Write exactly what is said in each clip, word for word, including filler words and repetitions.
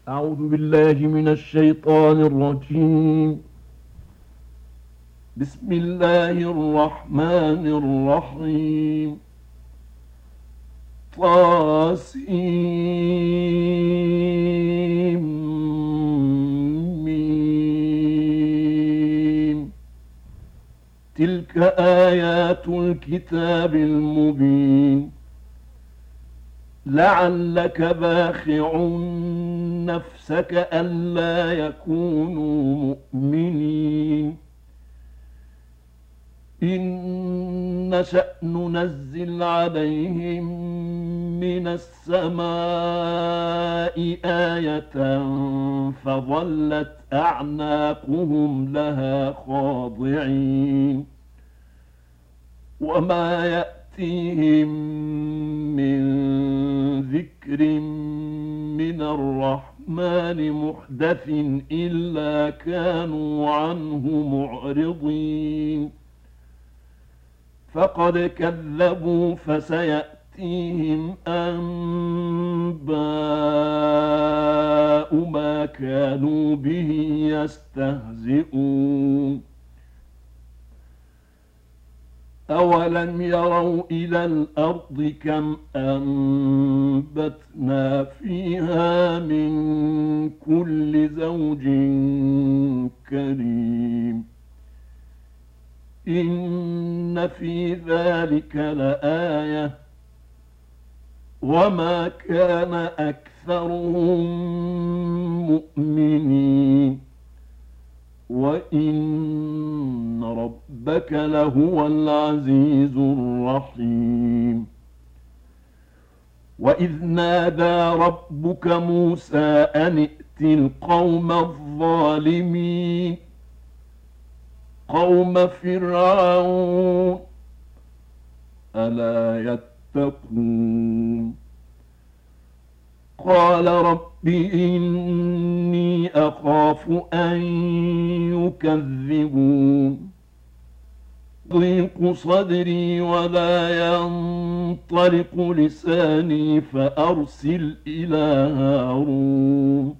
أعوذ بالله من الشيطان الرجيم. بسم الله الرحمن الرحيم. طاسيم. تلك آيات الكتاب المبين. لعلك باخع نفسك ألا يكونوا مؤمنين. إن نشأ ننزل عليهم من السماء آية فظلت أعناقهم لها خاضعين. وما يأتيهم من ذكر من الرحمن محدث إلا كانوا عنه معرضين. فقد كذبوا فسيأتيهم أنباء ما كانوا به يستهزئون. أولم يروا إلى الأرض كم أنبتنا فيها من كل زوج كريم. إن في ذلك لآية وما كان أكثرهم مؤمنين وإن ربك لهو العزيز الرحيم. وإذ نادى ربك موسى أن ائت القوم الظالمين قوم فرعون ألا يتقون. قال رب إني أخاف أن يكذبون. ضيق صدري ولا ينطلق لساني فأرسل إلى هارون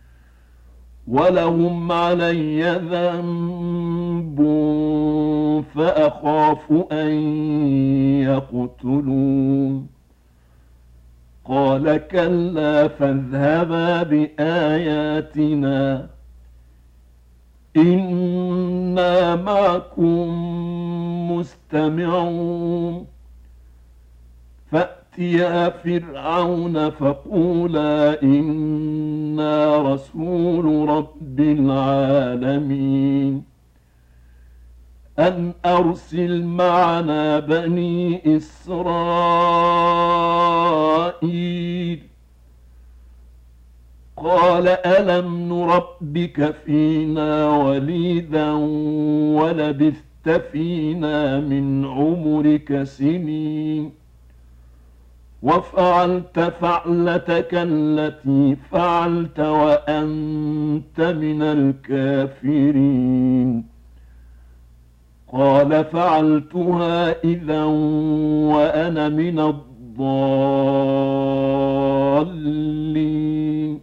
ولهم علي ذنب فأخاف أن يقتلون. قال كلا فاذهبا بآياتنا إنا معكم مستمعون. فأتيا فرعون فقولا إنا رسول رب العالمين أن أرسل معنا بني إسرائيل. قال ألم نربك فينا وليدا ولبثت فينا من عمرك سنين وفعلت فعلتك التي فعلت وأنت من الكافرين. قال فعلتها إذا وأنا من الضالين.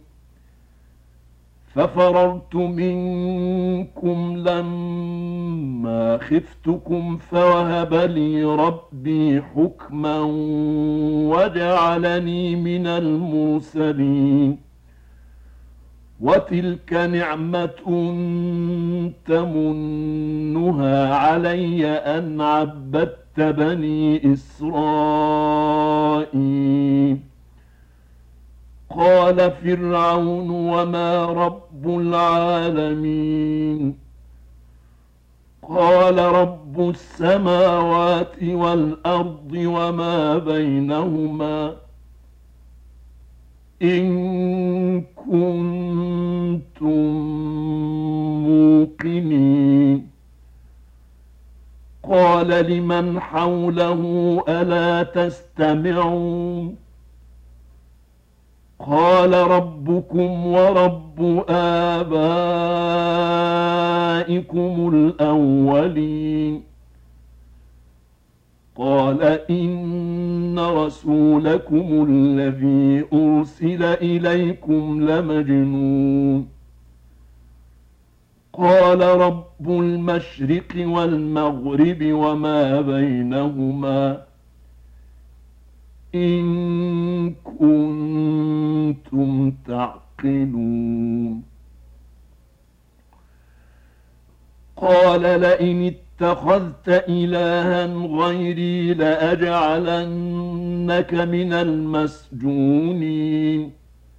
ففررت منكم لما خفتكم فوهب لي ربي حكما وجعلني من المرسلين. وتلك نعمة تمنها علي أن عبدت بني إسرائيل. قال فرعون وما رب العالمين. قال رب السماوات والأرض وما بينهما إن كنتم موقنين. قال لمن حوله ألا تستمعون. قال ربكم ورب آبائكم الأولين. قال إن رسولكم الذي أرسل إليكم لمجنون قال رب المشرق والمغرب وما بينهما إن كنتم تعقلون قال لئن اتخذت إلها غيري لأجعلنك من المسجونين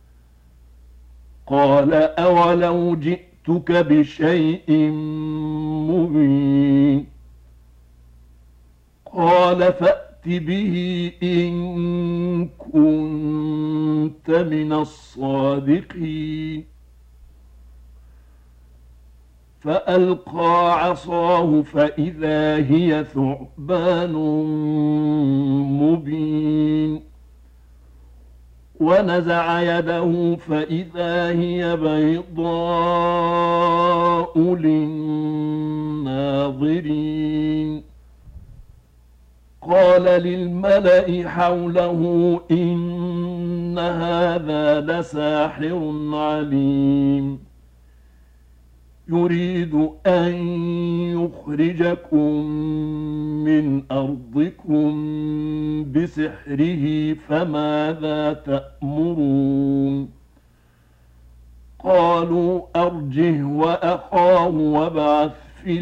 قال أولو جئتك بشيء مبين قال فأت به إن كنت من الصادقين فألقى عصاه فإذا هي ثعبان مبين ونزع يده فإذا هي بيضاء للناظرين قال للملأ حوله إن هذا لساحر عليم يريد أن يخرجكم من أرضكم بسحره فماذا تأمرون قالوا أرجه وأخاه وابعث في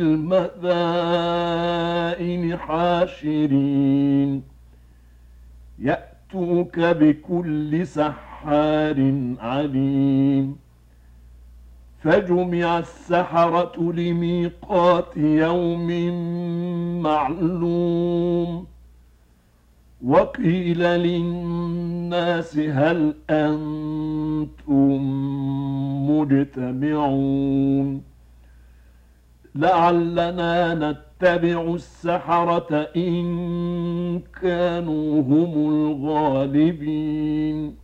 المدائن حاشرين يأتوك بكل سحار عليم فجمع السحرة لميقات يوم معلوم وقيل للناس هل أنتم مجتمعون لعلنا نتبع السحرة إن كانوا هم الغالبين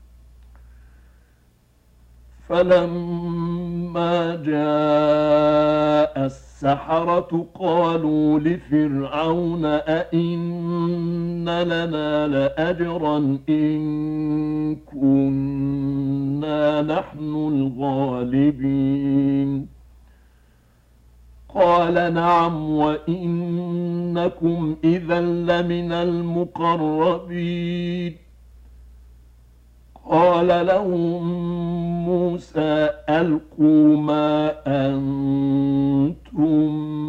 فلما جاء السحرة قالوا لفرعون أئن لنا لأجرا إن كنا نحن الغالبين قال نعم وإنكم إذا لمن المقربين قال لهم موسى ألقوا ما أنتم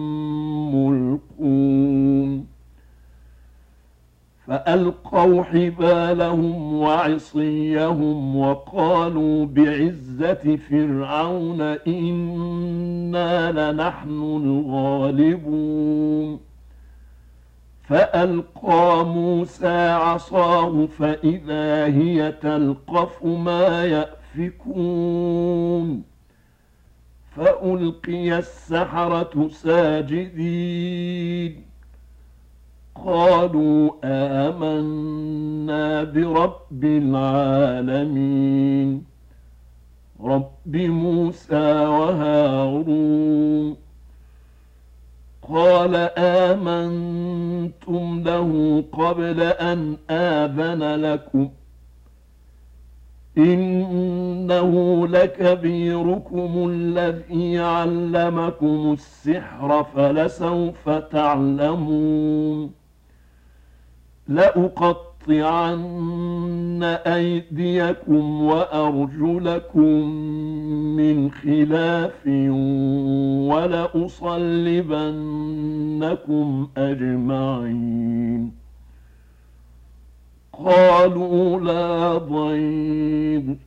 ملقون فألقوا حبالهم وعصيهم وقالوا بعزة فرعون إنا لنحن الغالبون فألقى موسى عصاه فإذا هي تلقف ما يأفكون فألقي السحرة ساجدين قالوا آمنا برب العالمين رب موسى وهارون قال آمنتم له قبل أن آذن لكم إنه لكبيركم الذي علمكم السحر فلسوف تعلمون لأقطعن أيديكم وأرجلكم من خلاف ولأصلبنكم أجمعين قالوا لا ضير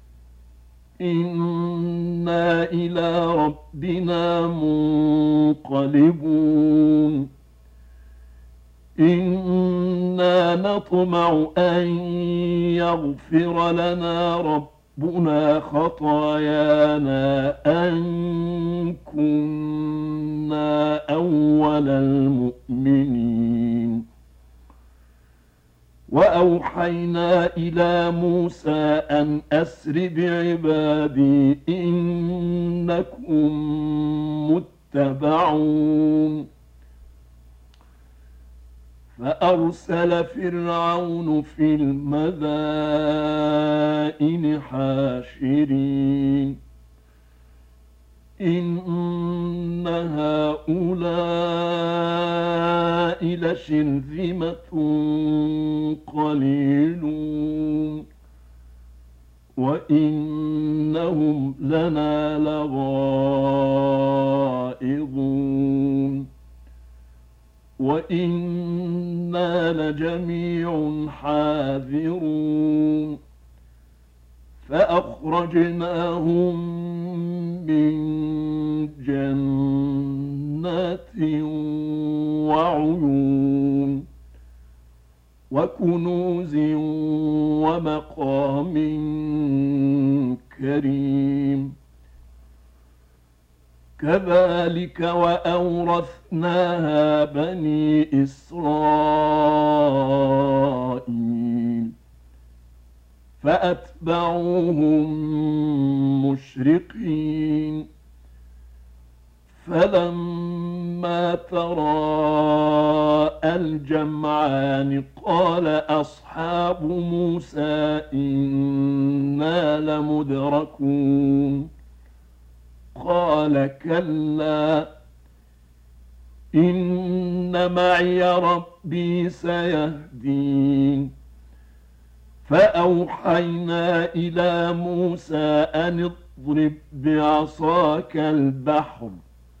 إنا إلى ربنا منقلبون إنا نطمع أن يغفر لنا ربنا خطايانا أن كنا أول المؤمنين وأوحينا إلى موسى أن أسر بعبادي إنكم متبعون فأرسل فرعون في المدائن حاشرين إن هؤلاء لشرذمة قليلون وإنهم لنا لغائظون وإنا لجميع حاذرون فأخرجناهم من جنات وعيون وكنوز ومقام كريم كذلك وأورثناها بني إسرائيل فأتبعوهم مشرقين فلما تراءى الجمعان قال أصحاب موسى إنا لمدركون قال كلا إن معي ربي سيهدين فأوحينا إلى موسى أن اضرب بعصاك البحر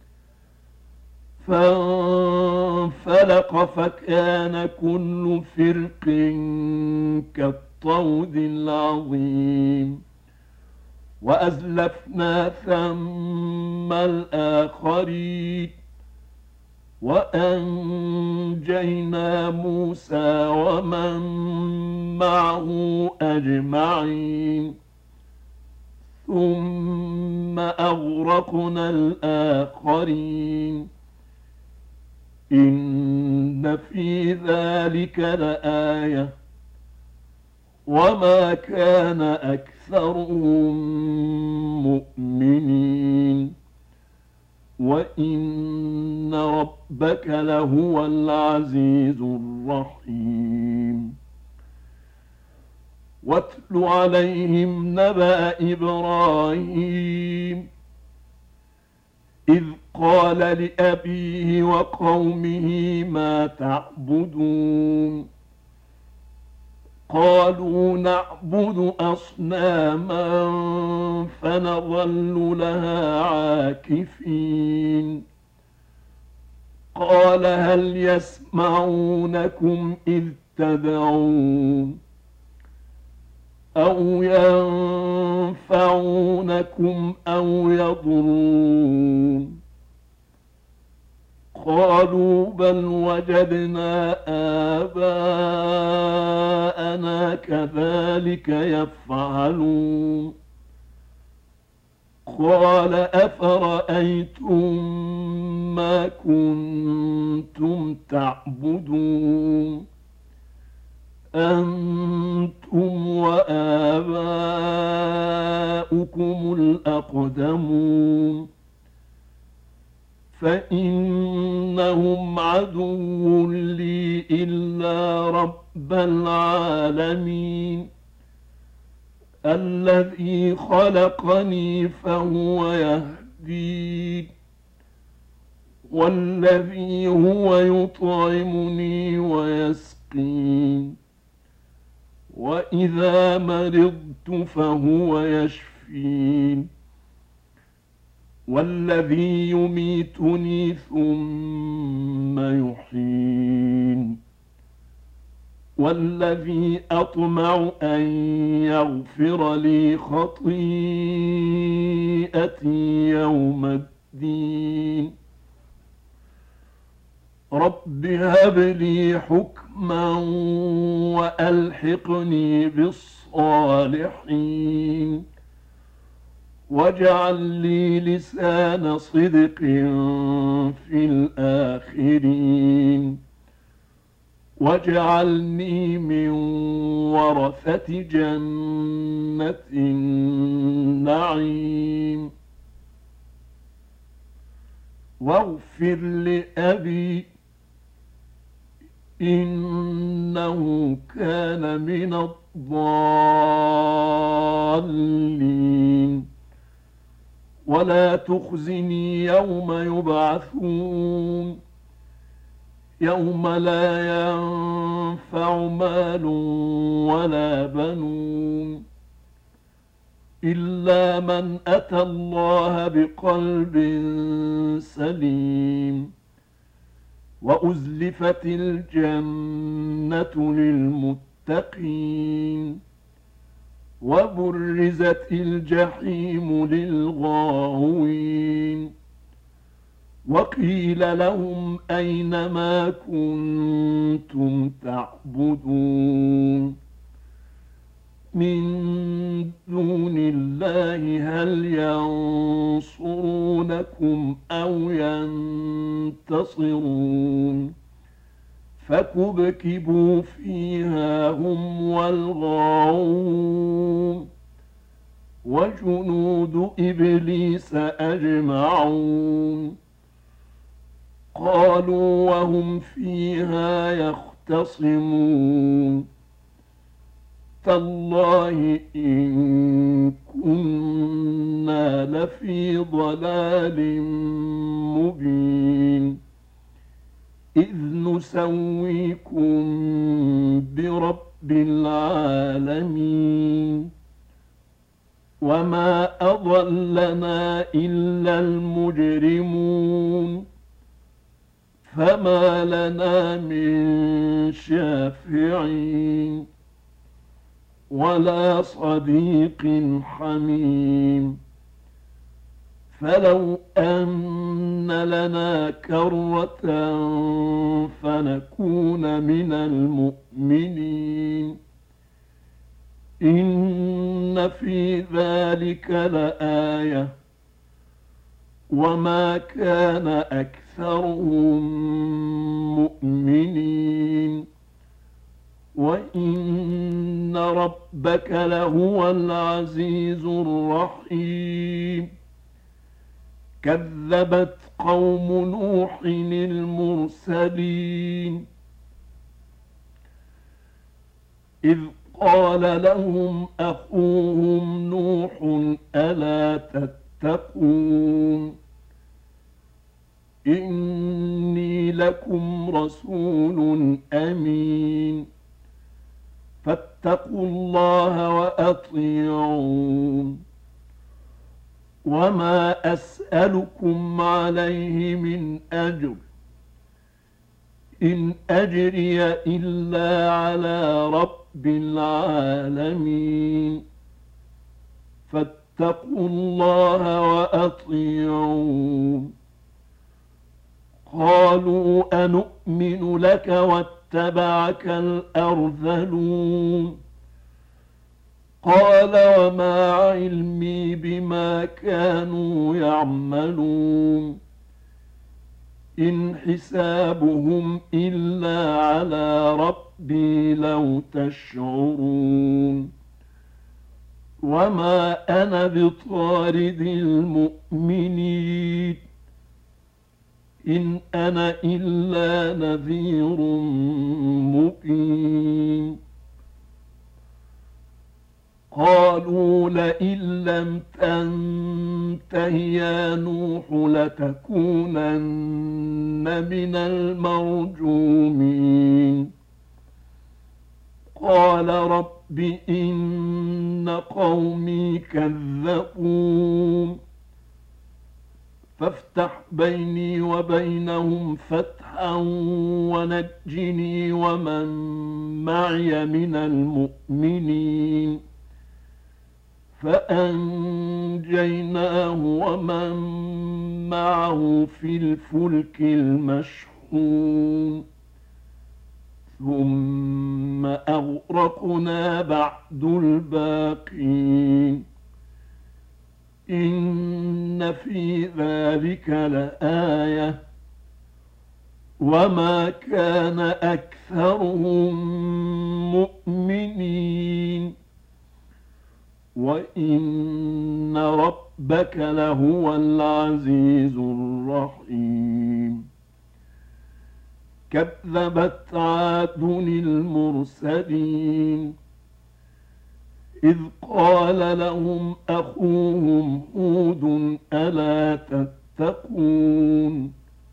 فانفلق فكان كل فرق كالطود العظيم وأزلفنا ثم الآخرين وأنجينا موسى ومن معه أجمعين ثم أغرقنا الآخرين إن في ذلك لآية وما كان أكثرهم مؤمنين وإن ربك لهو العزيز الرحيم واتل عليهم نبأ إبراهيم إذ قال لأبيه وقومه ما تعبدون قالوا نعبد أصناما فنظل لها عاكفين قال هل يسمعونكم إذ تدعون أو ينفعونكم أو يضرون قالوا بل وجدنا آباءنا كذلك يفعلون قال أفرأيتم ما كنتم تعبدون أنتم وآباؤكم الأقدمون فإنهم عدو لي إلا رب العالمين الذي خلقني فهو يهدين والذي هو يطعمني ويسقين وإذا مرضت فهو يشفين والذي يميتني ثم يحيين والذي أطمع أن يغفر لي خطيئتي يوم الدين رب هب لي حكما وألحقني بالصالحين واجعل لي لسان صدق في الآخرين واجعلني من ورثة جنة النعيم واغفر لأبي إنه كان من الضالين ولا تخزني يوم يبعثون يوم لا ينفع مال ولا بنون إلا من أتى الله بقلب سليم وأزلفت الجنة للمتقين وبرزت الجحيم للغاوين وقيل لهم أين ما كنتم تعبدون من دون الله هل ينصرونكم أو ينتصرون فكبكبوا فيها هم والغاوون وجنود إبليس أجمعون قالوا وهم فيها يختصمون تالله إن كنا لفي ضلال مبين إذ نسويكم برب العالمين وما أضلنا إلا المجرمون فما لنا من شافعين ولا صديق حميم فلو أن لنا كرة فنكون من المؤمنين إن في ذلك لآية وما كان أكثرهم مؤمنين وإن ربك لهو العزيز الرحيم كذبت قوم نوح المرسلين إذ قال لهم أخوهم نوح ألا تتقون إني لكم رسول أمين فاتقوا الله وأطيعون وما أسألكم عليه من أجر إن أجري إلا على رب العالمين فاتقوا الله وأطيعون قالوا أنؤمن لك واتبعك الأرذلون قال وما علمي بما كانوا يعملون إن حسابهم إلا على ربي لو تشعرون وما أنا بطارد المؤمنين إن أنا إلا نذير مبين قالوا لئن لم تنته يا نوح لتكونن من المرجومين قال رب إن قومي كذبون فافتح بيني وبينهم فتحا ونجني ومن معي من المؤمنين فأنجيناه ومن معه في الفلك المشحون ثم أغرقنا بعد الباقين إن في ذلك لآية وما كان أكثرهم مؤمنين وإن ربك لهو العزيز الرحيم كذبت عاد المرسلين إذ قال لهم أخوهم هود ألا تتقون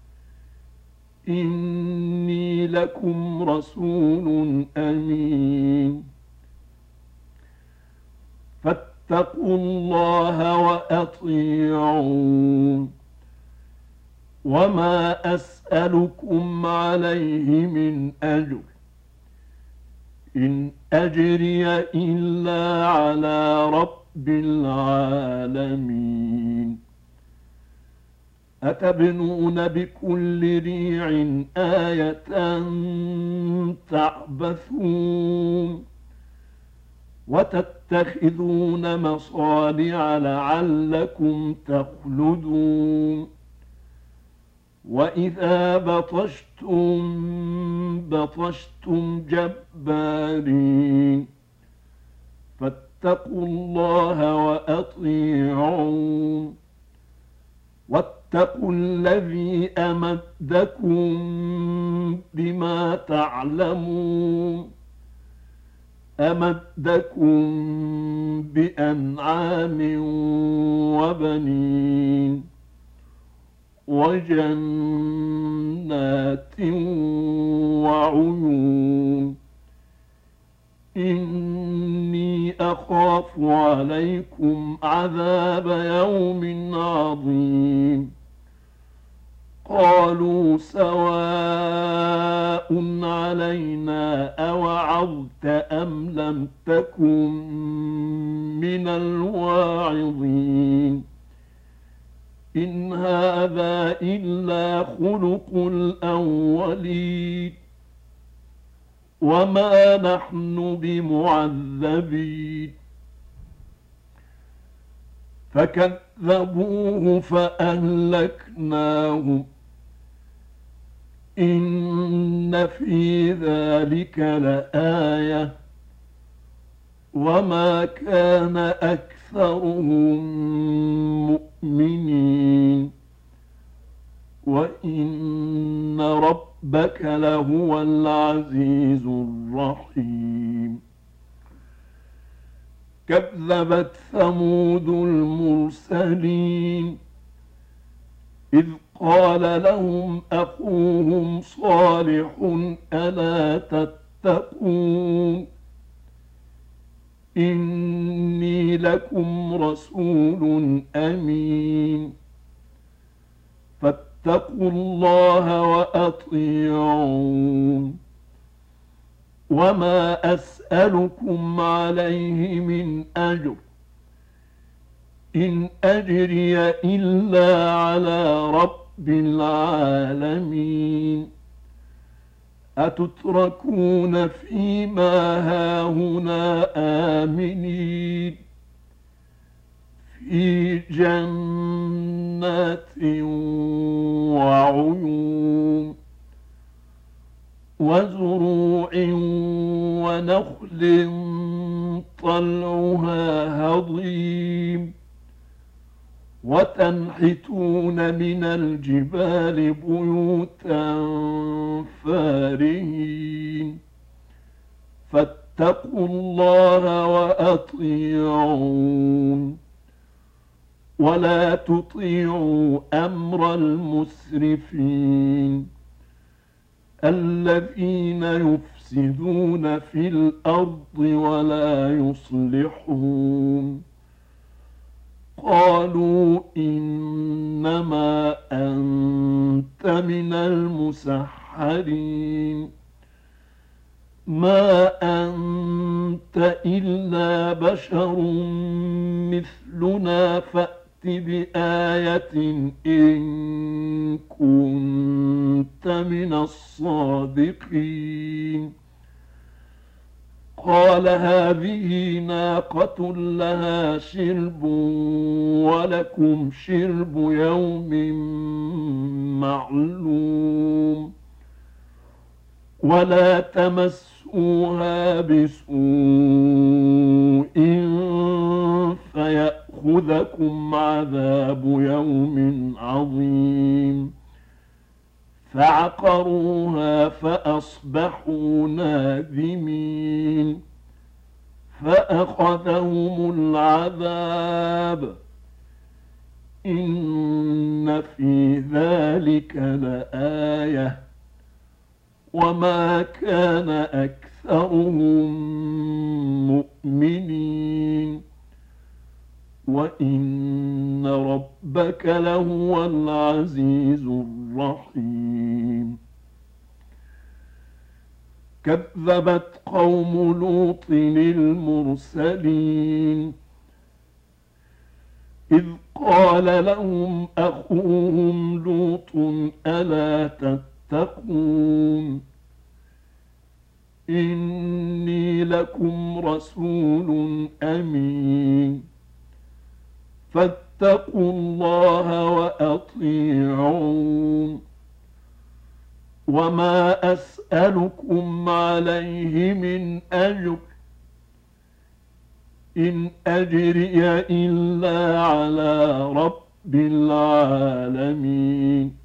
إني لكم رسول أمين فاتقوا الله وأطيعون وما أسألكم عليه من أجر إن أجري إلا على رب العالمين أتبنون بكل ريع آية تعبثون وتتخذون مصانع لعلكم تخلدون وإذا بطشتم بطشتم جبارين فاتقوا الله وأطيعون واتقوا الذي أمدكم بما تعلمون أمدكم بأنعام وبنين وجنات وعيون إني أخاف عليكم عذاب يوم عظيم قالوا سواء علينا أوعظت أم لم تكن من الواعظين إن هذا إلا خلق الأولين وما نحن بمعذبين فكذبوه فأهلكناهم إن في ذلك لآية وما كان أكثرهم مؤمنين وإن ربك لهو العزيز الرحيم كذبت ثمود المرسلين إذ قال لهم أخوهم صالح ألا تتقون إني لكم رسول أمين فاتقوا الله وأطيعون وما أسألكم عليه من أجر إن أجري إلا على رب العالمين أتتركون فيما هاهنا آمنين في جنات وعيون وزروع ونخل طلعها هضيم وتنحتون من الجبال بيوتا فارهين فاتقوا الله وأطيعون ولا تطيعوا أمر المسرفين الذين يفسدون في الأرض ولا يصلحون قالوا إنما أنت من المسحرين ما أنت إلا بشر مثلنا فأت بآية إن كنت من الصادقين قال هذه ناقة لها شرب ولكم شرب يوم معلوم ولا تمسوها بسوء فيأخذكم عذاب يوم عظيم فعقروها فأصبحوا نادمين فأخذهم العذاب إن في ذلك لآية وما كان أكثرهم مؤمنين وإن ربك لهو العزيز الرحيم كذبت قوم لوط المرسلين إذ قال لهم أخوهم لوط ألا تتقون إني لكم رسول أمين فاتقوا الله وأطيعون وما أسألكم عليه من أجر إن أجري إلا على رب العالمين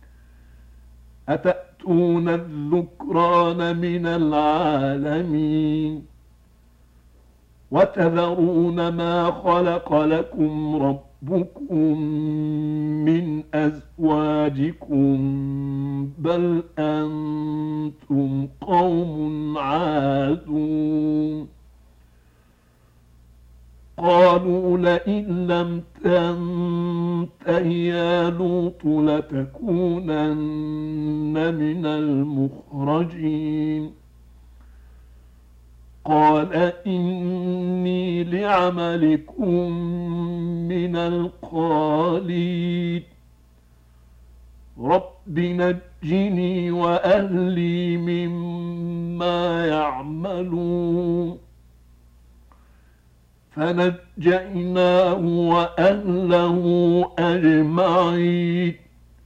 أتأتون الذكران من العالمين وتذرون ما خلق لكم ربكم من أزواجكم بل أنتم قوم عادون قالوا لئن لم تنته يا لوط لتكونن من المخرجين قال إني لعملكم من القالين رب نجني وأهلي مما يعملون فنجيناه وأهله أجمعين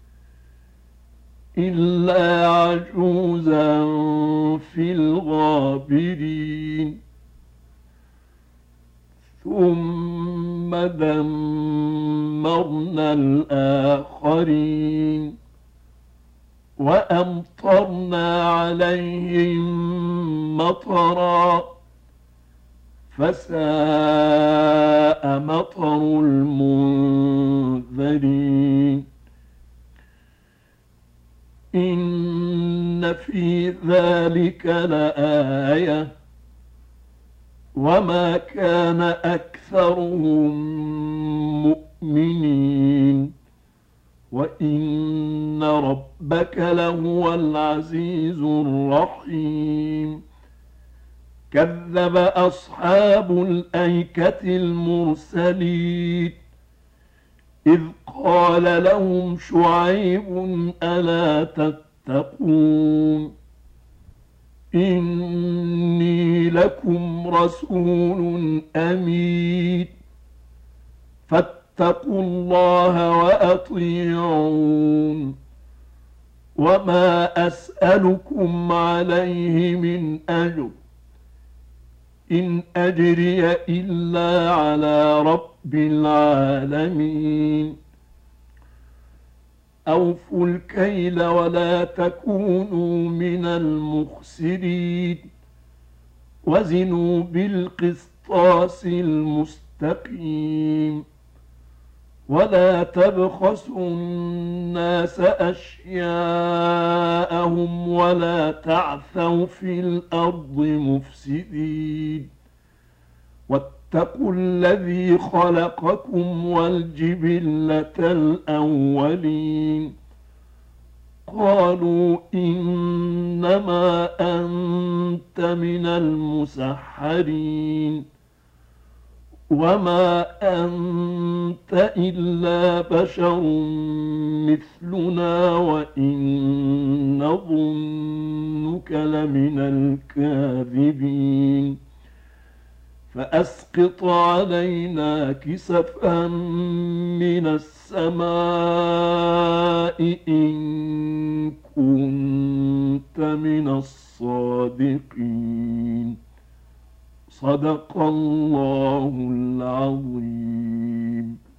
إلا عجوزا في الغابرين ثم دمرنا الآخرين وأمطرنا عليهم مطرا فساء مطر المنذرين إن في ذلك لآية وما كان أكثرهم مؤمنين وإن ربك لهو العزيز الرحيم كذب أصحاب الأيكة المرسلين إذ قال لهم شعيب ألا تتقون إني لكم رسول أمين فاتقوا الله وأطيعون وما أسألكم عليه من أجر إن أجري إلا على رب العالمين أوفوا الكيل ولا تكونوا من المخسرين وزنوا بالقسطاس المستقيم ولا تبخسوا الناس أشياءهم ولا تعثوا في الأرض مفسدين واتقوا الذي خلقكم والجبلة الأولين قالوا إنما أنت من المسحرين وما أنت إلا بشر مثلنا وإن نظنك لمن الكاذبين فأسقط علينا كسفا من السماء إن كنت من الصادقين صدق الله العظيم.